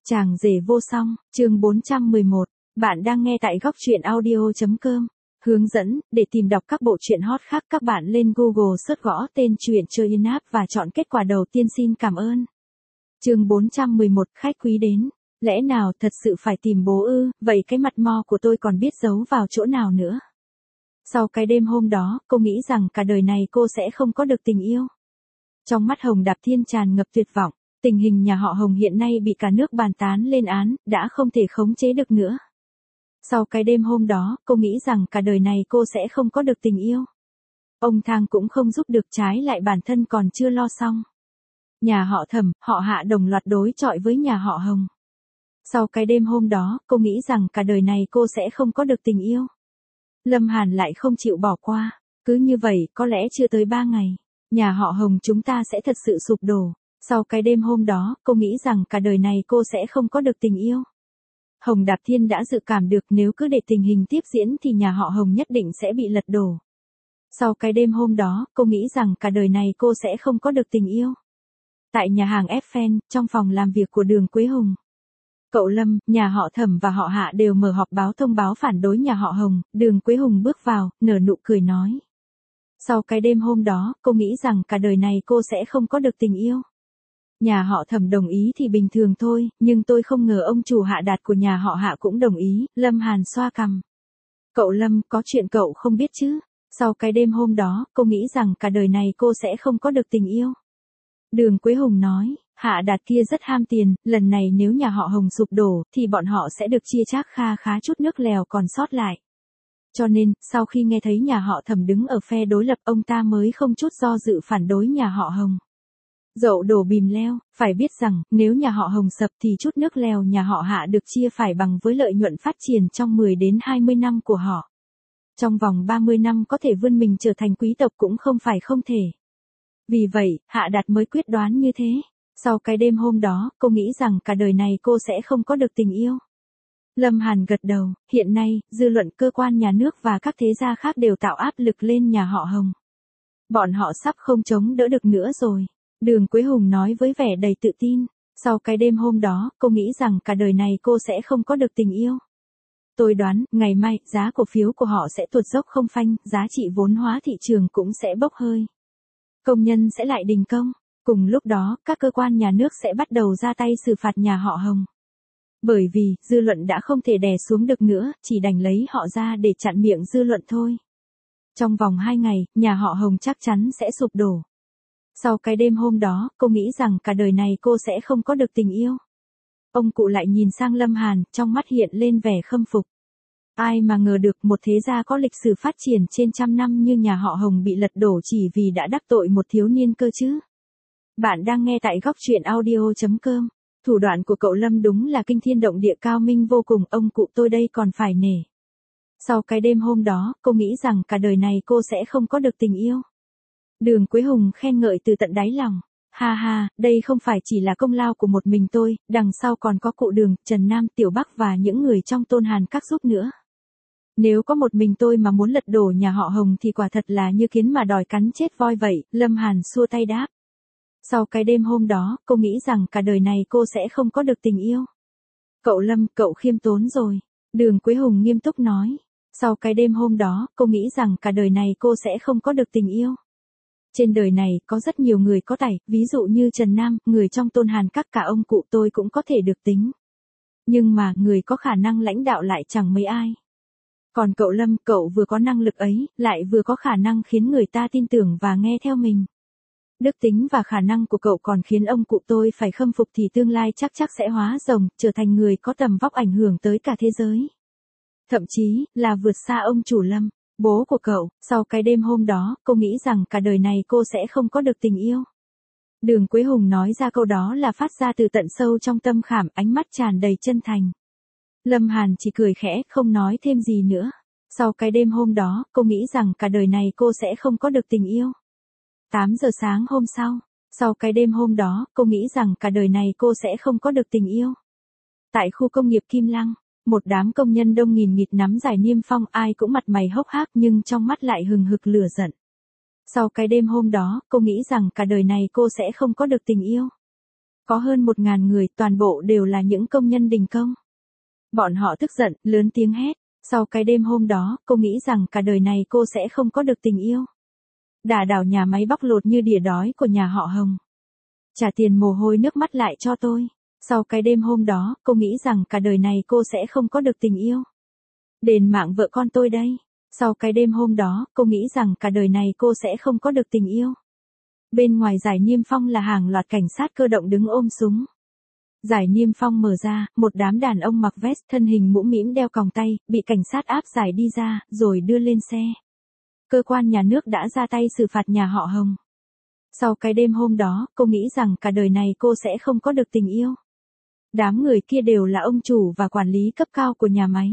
Chàng rể vô song, chương 411. Bạn đang nghe tại góc truyện audio.com. Hướng dẫn, để tìm đọc các bộ truyện hot khác các bạn lên Google search gõ tên truyện chơi in app và chọn kết quả đầu tiên xin cảm ơn. Chương 411, khách quý đến. Lẽ nào thật sự phải tìm bố ư, vậy cái mặt mo của tôi còn biết giấu vào chỗ nào nữa. Sau cái đêm hôm đó, cô nghĩ rằng cả đời này cô sẽ không có được tình yêu. Trong mắt Hồng Đạp Thiên tràn ngập tuyệt vọng. Tình hình nhà họ Hồng hiện nay bị cả nước bàn tán lên án, đã không thể khống chế được nữa. Sau cái đêm hôm đó, cô nghĩ rằng cả đời này cô sẽ không có được tình yêu. Ông Thang cũng không giúp được, trái lại bản thân còn chưa lo xong. Nhà họ Thẩm, họ Hạ đồng loạt đối chọi với nhà họ Hồng. Sau cái đêm hôm đó, cô nghĩ rằng cả đời này cô sẽ không có được tình yêu. Lâm Hàn lại không chịu bỏ qua. Cứ như vậy, có lẽ chưa tới 3 ngày, nhà họ Hồng chúng ta sẽ thật sự sụp đổ. Sau cái đêm hôm đó, cô nghĩ rằng cả đời này cô sẽ không có được tình yêu. Hồng Đạp Thiên đã dự cảm được nếu cứ để tình hình tiếp diễn thì nhà họ Hồng nhất định sẽ bị lật đổ. Sau cái đêm hôm đó, cô nghĩ rằng cả đời này cô sẽ không có được tình yêu. Tại nhà hàng Eiffel, trong phòng làm việc của Đường Quế Hùng. Cậu Lâm, nhà họ Thẩm và họ Hạ đều mở họp báo thông báo phản đối nhà họ Hồng. Đường Quế Hùng bước vào, nở nụ cười nói. Sau cái đêm hôm đó, cô nghĩ rằng cả đời này cô sẽ không có được tình yêu. Nhà họ Thẩm đồng ý thì bình thường thôi, nhưng tôi không ngờ ông chủ Hạ Đạt của nhà họ Hạ cũng đồng ý. Lâm Hàn xoa cằm. Cậu Lâm, có chuyện cậu không biết chứ? Sau cái đêm hôm đó, cô nghĩ rằng cả đời này cô sẽ không có được tình yêu. Đường Quế Hùng nói, Hạ Đạt kia rất ham tiền, lần này nếu nhà họ Hồng sụp đổ, thì bọn họ sẽ được chia chác kha khá chút nước lèo còn sót lại. Cho nên, sau khi nghe thấy nhà họ Thẩm đứng ở phe đối lập, ông ta mới không chút do dự phản đối nhà họ Hồng. Dậu đổ bìm leo, phải biết rằng, nếu nhà họ Hồng sập thì chút nước lèo nhà họ Hạ được chia phải bằng với lợi nhuận phát triển trong 10 đến 20 năm của họ. Trong vòng 30 năm có thể vươn mình trở thành quý tộc cũng không phải không thể. Vì vậy, Hạ Đạt mới quyết đoán như thế. Sau cái đêm hôm đó, cô nghĩ rằng cả đời này cô sẽ không có được tình yêu. Lâm Hàn gật đầu, hiện nay, dư luận cơ quan nhà nước và các thế gia khác đều tạo áp lực lên nhà họ Hồng. Bọn họ sắp không chống đỡ được nữa rồi. Đường Quế Hùng nói với vẻ đầy tự tin. Sau cái đêm hôm đó, cô nghĩ rằng cả đời này cô sẽ không có được tình yêu. Tôi đoán, ngày mai, giá cổ phiếu của họ sẽ tuột dốc không phanh, giá trị vốn hóa thị trường cũng sẽ bốc hơi. Công nhân sẽ lại đình công. Cùng lúc đó, các cơ quan nhà nước sẽ bắt đầu ra tay xử phạt nhà họ Hồng. Bởi vì, dư luận đã không thể đè xuống được nữa, chỉ đành lấy họ ra để chặn miệng dư luận thôi. Trong vòng 2 ngày, nhà họ Hồng chắc chắn sẽ sụp đổ. Sau cái đêm hôm đó, cô nghĩ rằng cả đời này cô sẽ không có được tình yêu. Ông cụ lại nhìn sang Lâm Hàn, trong mắt hiện lên vẻ khâm phục. Ai mà ngờ được một thế gia có lịch sử phát triển trên trăm năm như nhà họ Hồng bị lật đổ chỉ vì đã đắc tội một thiếu niên cơ chứ. Bạn đang nghe tại góc truyện audio.com. Thủ đoạn của cậu Lâm đúng là kinh thiên động địa cao minh vô cùng, ông cụ tôi đây còn phải nể. Sau cái đêm hôm đó, cô nghĩ rằng cả đời này cô sẽ không có được tình yêu. Đường Quế Hùng khen ngợi từ tận đáy lòng. Ha ha, đây không phải chỉ là công lao của một mình tôi, đằng sau còn có cụ Đường, Trần Nam, Tiểu Bắc và những người trong Tôn Hàn Các giúp nữa. Nếu có một mình tôi mà muốn lật đổ nhà họ Hồng thì quả thật là như kiến mà đòi cắn chết voi vậy. Lâm Hàn xua tay đáp. Sau cái đêm hôm đó, cô nghĩ rằng cả đời này cô sẽ không có được tình yêu. Cậu Lâm, cậu khiêm tốn rồi. Đường Quế Hùng nghiêm túc nói. Sau cái đêm hôm đó, cô nghĩ rằng cả đời này cô sẽ không có được tình yêu. Trên đời này, có rất nhiều người có tài, ví dụ như Trần Nam, người trong Tôn Hàn Các, cả ông cụ tôi cũng có thể được tính. Nhưng mà, người có khả năng lãnh đạo lại chẳng mấy ai. Còn cậu Lâm, cậu vừa có năng lực ấy, lại vừa có khả năng khiến người ta tin tưởng và nghe theo mình. Đức tính và khả năng của cậu còn khiến ông cụ tôi phải khâm phục thì tương lai chắc sẽ hóa rồng, trở thành người có tầm vóc ảnh hưởng tới cả thế giới. Thậm chí, là vượt xa ông chủ Lâm, bố của cậu. Sau cái đêm hôm đó, cô nghĩ rằng cả đời này cô sẽ không có được tình yêu. Đường Quế Hùng nói ra câu đó là phát ra từ tận sâu trong tâm khảm, ánh mắt tràn đầy chân thành. Lâm Hàn chỉ cười khẽ, không nói thêm gì nữa. Sau cái đêm hôm đó, cô nghĩ rằng cả đời này cô sẽ không có được tình yêu. 8 giờ sáng hôm sau cái đêm hôm đó, cô nghĩ rằng cả đời này cô sẽ không có được tình yêu. Tại khu công nghiệp Kim Lăng, một đám công nhân đông nghìn nghịt nắm giải niêm phong, ai cũng mặt mày hốc hác nhưng trong mắt lại hừng hực lửa giận. Sau cái đêm hôm đó, cô nghĩ rằng cả đời này cô sẽ không có được tình yêu. Có hơn 1.000 người, toàn bộ đều là những công nhân đình công. Bọn họ tức giận, lớn tiếng hét. Sau cái đêm hôm đó, cô nghĩ rằng cả đời này cô sẽ không có được tình yêu. Đả đảo nhà máy bóc lột như đỉa đói của nhà họ Hồng. Trả tiền mồ hôi nước mắt lại cho tôi. Sau cái đêm hôm đó, cô nghĩ rằng cả đời này cô sẽ không có được tình yêu. Đền mạng vợ con tôi đây. Sau cái đêm hôm đó, cô nghĩ rằng cả đời này cô sẽ không có được tình yêu. Bên ngoài giải Niêm Phong là hàng loạt cảnh sát cơ động đứng ôm súng. Giải Niêm Phong mở ra, một đám đàn ông mặc vest thân hình mũ mĩm đeo còng tay, bị cảnh sát áp giải đi ra, rồi đưa lên xe. Cơ quan nhà nước đã ra tay xử phạt nhà họ Hồng. Sau cái đêm hôm đó, cô nghĩ rằng cả đời này cô sẽ không có được tình yêu. Đám người kia đều là ông chủ và quản lý cấp cao của nhà máy.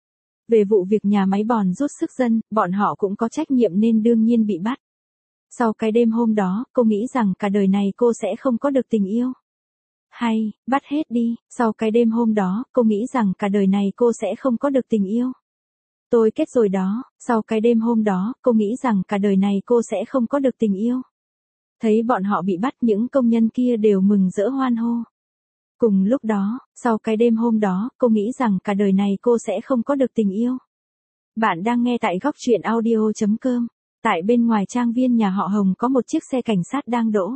Về vụ việc nhà máy bòn rút sức dân, bọn họ cũng có trách nhiệm nên đương nhiên bị bắt. Sau cái đêm hôm đó, cô nghĩ rằng cả đời này cô sẽ không có được tình yêu. Hay, bắt hết đi. Sau cái đêm hôm đó, cô nghĩ rằng cả đời này cô sẽ không có được tình yêu. Tôi kết rồi đó. Sau cái đêm hôm đó, cô nghĩ rằng cả đời này cô sẽ không có được tình yêu. Thấy bọn họ bị bắt, những công nhân kia đều mừng rỡ hoan hô. Cùng lúc đó, sau cái đêm hôm đó, cô nghĩ rằng cả đời này cô sẽ không có được tình yêu. Bạn đang nghe tại góc truyện audio.com. Tại bên ngoài trang viên nhà họ Hồng có một chiếc xe cảnh sát đang đỗ.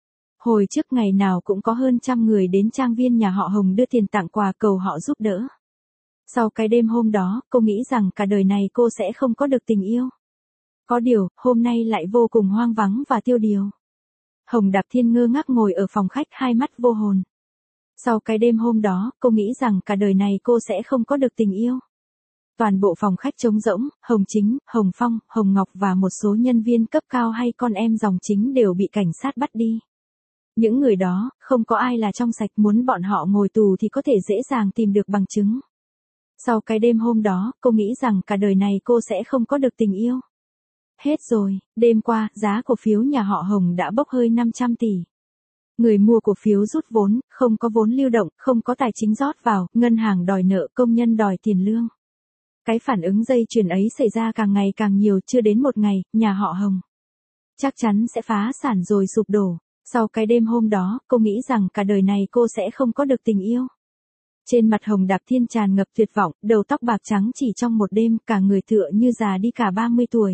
Hồi trước ngày nào cũng có hơn 100 người đến trang viên nhà họ Hồng đưa tiền tặng quà cầu họ giúp đỡ. Sau cái đêm hôm đó, cô nghĩ rằng cả đời này cô sẽ không có được tình yêu. Có điều, hôm nay lại vô cùng hoang vắng và tiêu điều. Hồng Đạp Thiên ngơ ngác ngồi ở phòng khách, hai mắt vô hồn. Sau cái đêm hôm đó, cô nghĩ rằng cả đời này cô sẽ không có được tình yêu. Toàn bộ phòng khách trống rỗng, Hồng Chính, Hồng Phong, Hồng Ngọc và một số nhân viên cấp cao hay con em dòng chính đều bị cảnh sát bắt đi. Những người đó, không có ai là trong sạch, muốn bọn họ ngồi tù thì có thể dễ dàng tìm được bằng chứng. Sau cái đêm hôm đó, cô nghĩ rằng cả đời này cô sẽ không có được tình yêu. Hết rồi, đêm qua, giá cổ phiếu nhà họ Hồng đã bốc hơi 500 tỷ. Người mua cổ phiếu rút vốn, không có vốn lưu động, không có tài chính rót vào, ngân hàng đòi nợ, công nhân đòi tiền lương. Cái phản ứng dây chuyền ấy xảy ra càng ngày càng nhiều, chưa đến một ngày, nhà họ Hồng chắc chắn sẽ phá sản rồi sụp đổ. Sau cái đêm hôm đó, cô nghĩ rằng cả đời này cô sẽ không có được tình yêu. Trên mặt Hồng Đạp Thiên tràn ngập tuyệt vọng, đầu tóc bạc trắng chỉ trong một đêm, cả người tựa như già đi cả 30 tuổi.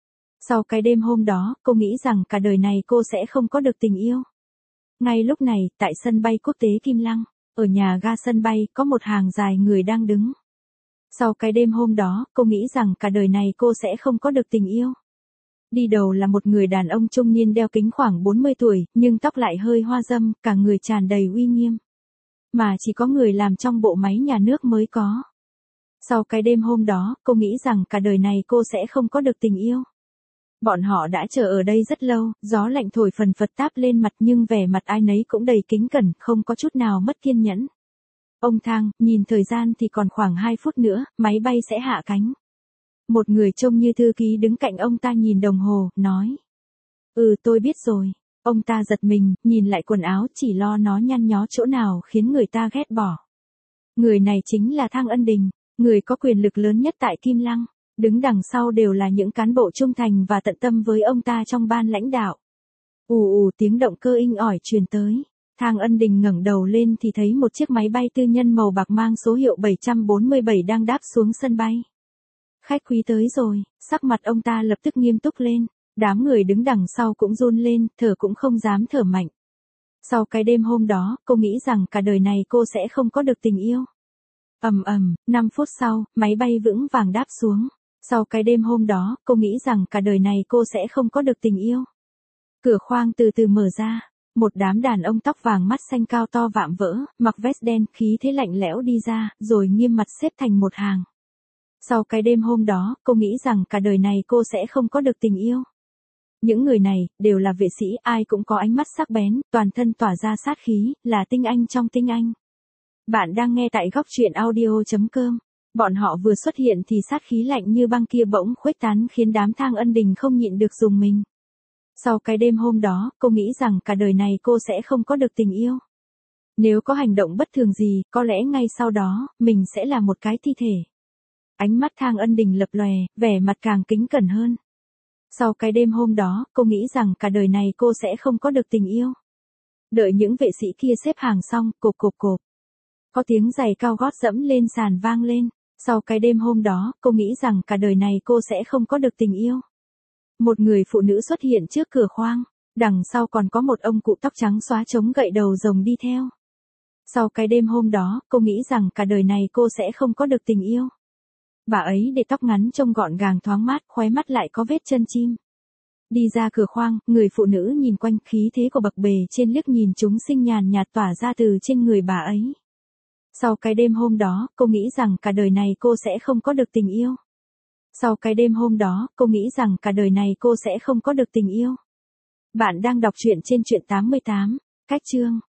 Sau cái đêm hôm đó, cô nghĩ rằng cả đời này cô sẽ không có được tình yêu. Ngay lúc này, tại sân bay quốc tế Kim Lăng, ở nhà ga sân bay, có một hàng dài người đang đứng. Sau cái đêm hôm đó, cô nghĩ rằng cả đời này cô sẽ không có được tình yêu. Đi đầu là một người đàn ông trung niên đeo kính khoảng 40 tuổi, nhưng tóc lại hơi hoa râm, cả người tràn đầy uy nghiêm. Mà chỉ có người làm trong bộ máy nhà nước mới có. Sau cái đêm hôm đó, cô nghĩ rằng cả đời này cô sẽ không có được tình yêu. Bọn họ đã chờ ở đây rất lâu, gió lạnh thổi phần phật táp lên mặt nhưng vẻ mặt ai nấy cũng đầy kính cẩn, không có chút nào mất kiên nhẫn. Ông Thang, nhìn thời gian thì còn khoảng 2 phút nữa, máy bay sẽ hạ cánh. Một người trông như thư ký đứng cạnh ông ta nhìn đồng hồ, nói. Tôi biết rồi. Ông ta giật mình, nhìn lại quần áo, chỉ lo nó nhăn nhó chỗ nào khiến người ta ghét bỏ. Người này chính là Thang Ân Đình, người có quyền lực lớn nhất tại Kim Lăng. Đứng đằng sau đều là những cán bộ trung thành và tận tâm với ông ta trong ban lãnh đạo. Tiếng động cơ inh ỏi truyền tới. Thang Ân Đình ngẩng đầu lên thì thấy một chiếc máy bay tư nhân màu bạc mang số hiệu 747 đang đáp xuống sân bay. Khách quý tới rồi, sắc mặt ông ta lập tức nghiêm túc lên. Đám người đứng đằng sau cũng run lên, thở cũng không dám thở mạnh. Sau cái đêm hôm đó, cô nghĩ rằng cả đời này cô sẽ không có được tình yêu. 5 phút sau, máy bay vững vàng đáp xuống. Sau cái đêm hôm đó, cô nghĩ rằng cả đời này cô sẽ không có được tình yêu. Cửa khoang từ từ mở ra. Một đám đàn ông tóc vàng mắt xanh cao to vạm vỡ, mặc vest đen, khí thế lạnh lẽo đi ra, rồi nghiêm mặt xếp thành một hàng. Sau cái đêm hôm đó, cô nghĩ rằng cả đời này cô sẽ không có được tình yêu. Những người này, đều là vệ sĩ, ai cũng có ánh mắt sắc bén, toàn thân tỏa ra sát khí, là tinh anh trong tinh anh. Bạn đang nghe tại góc truyện audio.com. Bọn họ vừa xuất hiện thì sát khí lạnh như băng kia bỗng khuếch tán khiến đám Thang Ân Đình không nhịn được rùng mình. Sau cái đêm hôm đó, cô nghĩ rằng cả đời này cô sẽ không có được tình yêu. Nếu có hành động bất thường gì, có lẽ ngay sau đó, mình sẽ là một cái thi thể. Ánh mắt Thang Ân Đình lập lòe, vẻ mặt càng kính cẩn hơn. Sau cái đêm hôm đó, cô nghĩ rằng cả đời này cô sẽ không có được tình yêu. Đợi những vệ sĩ kia xếp hàng xong, cộp cộp cộp. Có tiếng giày cao gót dẫm lên sàn vang lên. Sau cái đêm hôm đó, cô nghĩ rằng cả đời này cô sẽ không có được tình yêu. Một người phụ nữ xuất hiện trước cửa khoang. Đằng sau còn có một ông cụ tóc trắng xóa chống gậy đầu rồng đi theo. Sau cái đêm hôm đó, cô nghĩ rằng cả đời này cô sẽ không có được tình yêu. Bà ấy để tóc ngắn trông gọn gàng thoáng mát, khóe mắt lại có vết chân chim. Đi ra cửa khoang, người phụ nữ nhìn quanh, khí thế của bậc bề trên liếc nhìn chúng sinh nhàn nhạt tỏa ra từ trên người bà ấy. Sau cái đêm hôm đó, cô nghĩ rằng cả đời này cô sẽ không có được tình yêu. Sau cái đêm hôm đó, cô nghĩ rằng cả đời này cô sẽ không có được tình yêu. Bạn đang đọc truyện trên Truyện 88, Cách chương.